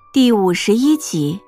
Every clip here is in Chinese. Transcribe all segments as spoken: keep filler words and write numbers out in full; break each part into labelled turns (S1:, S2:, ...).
S1: 第五十一集。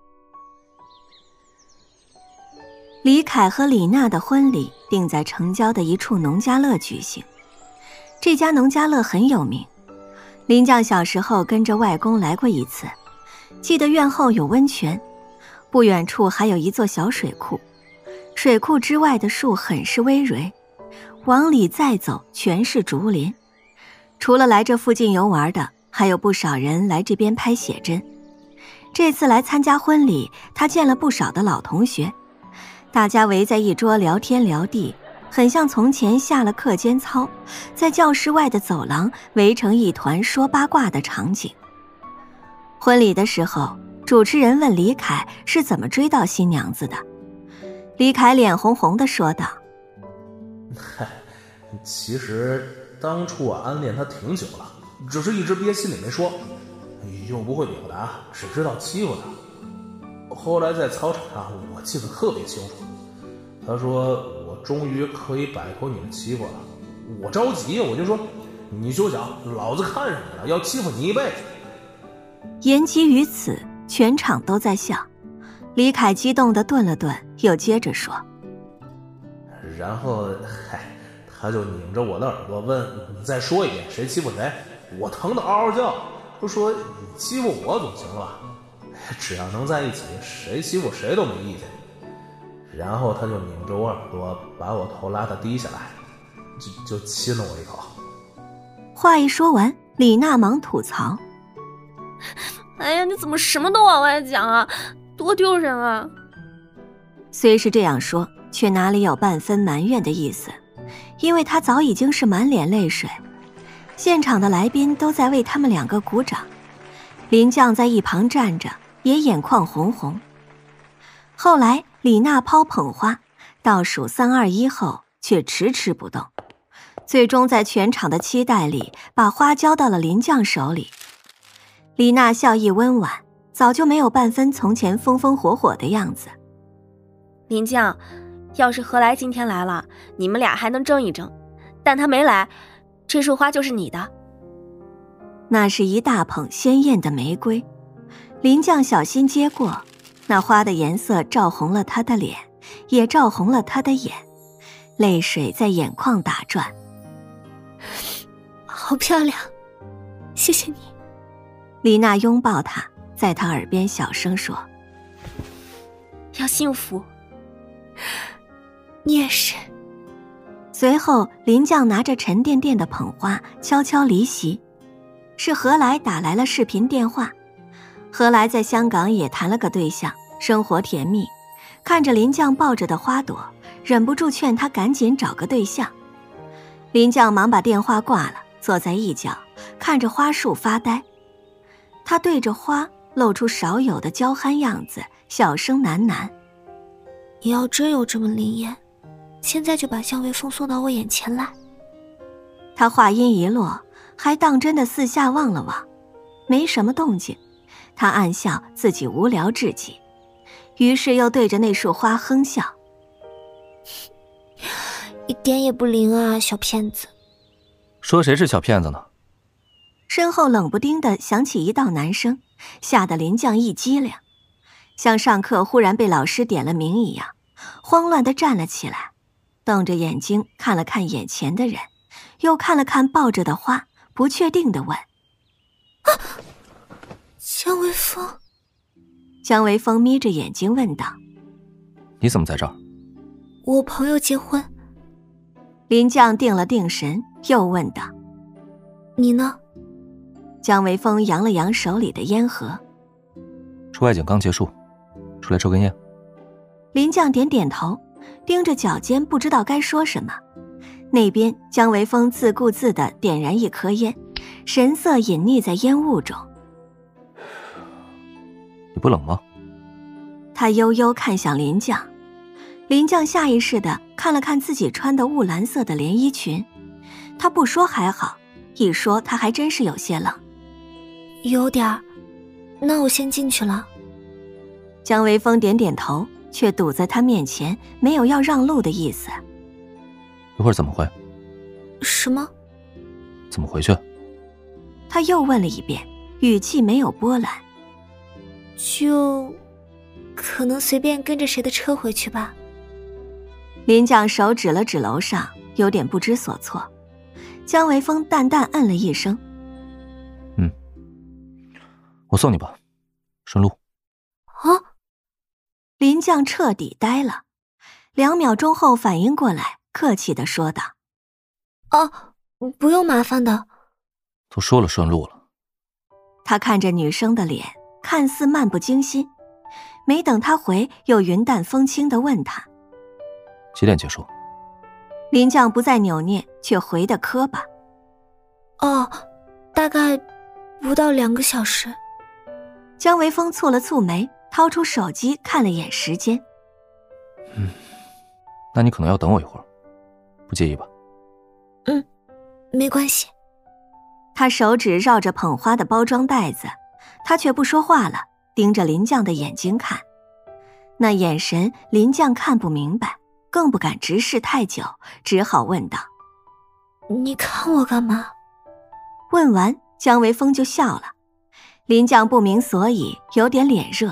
S1: 李凯和李娜的婚礼定在城郊的一处农家乐举行。这家农家乐很有名，林将小时候跟着外公来过一次，记得院后有温泉，不远处还有一座小水库，水库之外的树很是葳蕤，往里再走全是竹林。除了来这附近游玩的，还有不少人来这边拍写真。这次来参加婚礼，他见了不少的老同学，大家围在一桌聊天聊地，很像从前下了课间操，在教室外的走廊围成一团说八卦的场景。婚礼的时候，主持人问李凯是怎么追到新娘子的。李凯脸红红地说道：
S2: 嗨，其实当初我暗恋她挺久了，只是一直憋心里没说，又不会表达，只知道欺负她。后来在操场上，我记得特别清楚，她说我终于可以摆脱你的欺负了。我着急，我就说你休想，老子看上你了，要欺负你一辈子。
S1: 言及于此，全场都在笑。李凯激动地顿了顿，又接着说：
S2: 然后嗨，他就拧着我的耳朵问你再说一遍谁欺负谁。我疼得嗷嗷叫，就说你欺负我总行了吧，只要能在一起，谁欺负谁都没意见。然后他就拧着我耳朵，把我头拉得低下来，就就亲了我一口。
S1: 话一说完，李娜忙吐槽：
S3: 哎呀，你怎么什么都往外讲啊，多丢人啊。
S1: 虽是这样说，却哪里有半分埋怨的意思，因为他早已经是满脸泪水。现场的来宾都在为他们两个鼓掌，林将在一旁站着，也眼眶红红。后来李娜抛捧花，倒数三二一后却迟迟不动，最终在全场的期待里把花交到了林将手里。李娜笑意温婉，早就没有半分从前风风火火的样子。
S3: 林将，要是何来今天来了，你们俩还能争一争，但他没来，这束花就是你的。
S1: 那是一大捧鲜艳的玫瑰，林将小心接过，那花的颜色照红了他的脸，也照红了他的眼，泪水在眼眶打转。
S4: 好漂亮，谢谢你。
S1: 李娜拥抱他，在他耳边小声说：
S3: 要幸福。
S4: 你也是。
S1: 随后林将拿着沉甸甸的捧花悄悄离席。是何来打来了视频电话，何来在香港也谈了个对象，生活甜蜜，看着林将抱着的花朵，忍不住劝他赶紧找个对象。林将忙把电话挂了，坐在一角看着花束发呆。他对着花露出少有的娇憨样子，小声喃喃：
S4: 你要真有这么灵验，现在就把向微风送到我眼前来。
S1: 他话音一落，还当真的四下望了望，没什么动静。他暗笑自己无聊至极，于是又对着那束花哼笑：
S4: 一点也不灵啊，小骗子。
S5: 说谁是小骗子呢？
S1: 身后冷不丁地响起一道男声，吓得林将一激灵，像上课忽然被老师点了名一样，慌乱地站了起来，瞪着眼睛看了看眼前的人，又看了看抱着的花，不确定地问：
S4: 啊，江微风。
S1: 江微风眯着眼睛问道：
S5: 你怎么在这儿？
S4: 我朋友结婚。
S1: 林将定了定神，又问道：
S4: 你呢？
S1: 江微风扬了扬手里的烟盒：
S5: 出外景刚结束，出来抽根烟。
S1: 林将点点头，盯着脚尖不知道该说什么。那边江微风自顾自地点燃一颗烟，神色隐匿在烟雾中。
S5: 你不冷吗？
S1: 他悠悠看向林将，林将下意识地看了看自己穿的雾蓝色的连衣裙，他不说还好，一说他还真是有些冷。
S4: 有点儿，那我先进去了。
S1: 江微风点点头，却堵在他面前，没有要让路的意思。
S5: 一会儿怎么回？
S4: 什么？
S5: 怎么回去？
S1: 他又问了一遍，语气没有波澜。
S4: 就可能随便跟着谁的车回去吧。
S1: 林将手指了指楼上，有点不知所措。江维峰淡淡嗯了一声，
S5: 嗯，我送你吧，顺路。
S4: 啊！
S1: 林将彻底呆了，两秒钟后反应过来，客气地说道：
S4: 哦，不用麻烦的。
S5: 都说了顺路了。
S1: 他看着女生的脸，看似漫不经心，没等他回，又云淡风轻地问他：
S5: 几点结束？
S1: 林将不再扭捏，却回得磕巴：
S4: 哦，大概不到两个小时。
S1: 江维峰蹙了蹙眉，掏出手机看了眼时间。
S5: 嗯，那你可能要等我一会儿，不介意吧？
S4: 嗯，没关系。
S1: 他手指绕着捧花的包装袋子，他却不说话了，盯着林将的眼睛看。那眼神林将看不明白，更不敢直视太久，只好问道：
S4: 你看我干嘛？
S1: 问完，江维峰就笑了。林将不明所以，有点脸热。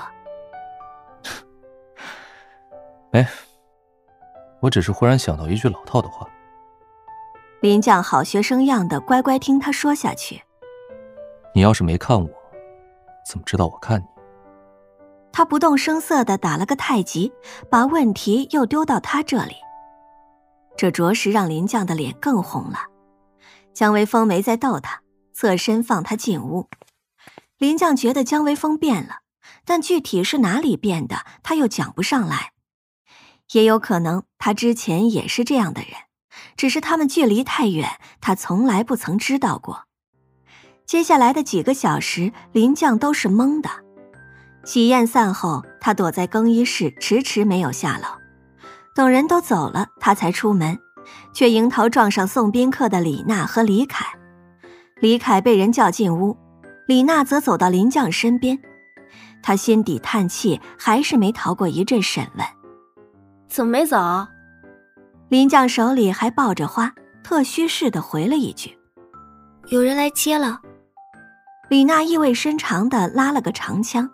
S5: 没，我只是忽然想到一句老套的话。
S1: 林将好学生样的乖乖听他说下去。
S5: 你要是没看我，怎么知道我看你？
S1: 他不动声色地打了个太极，把问题又丢到他这里。这着实让林将的脸更红了。江维峰没再逗他，侧身放他进屋。林将觉得江维峰变了，但具体是哪里变的，他又讲不上来。也有可能他之前也是这样的人，只是他们距离太远，他从来不曾知道过。接下来的几个小时，林将都是懵的。喜宴散后，他躲在更衣室，迟迟没有下楼。等人都走了，他才出门，却迎头撞上送宾客的李娜和李凯。李凯被人叫进屋，李娜则走到林将身边。他心底叹气，还是没逃过一阵审问。
S3: 怎么没走？
S1: 林将手里还抱着花，特虚似的回了一句：
S4: 有人来接了。
S1: 李娜意味深长地拉了个长枪。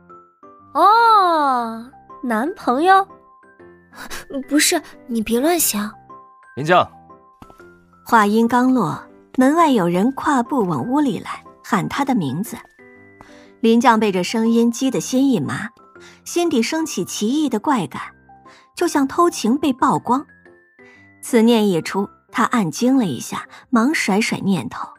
S3: 哦，男朋友？
S4: 不是，你别乱想。
S5: 林将。
S1: 话音刚落，门外有人跨步往屋里来，喊他的名字。林将被这声音激得心一麻，心底升起奇异的怪感，就像偷情被曝光。此念一出，他暗惊了一下，忙甩甩念头。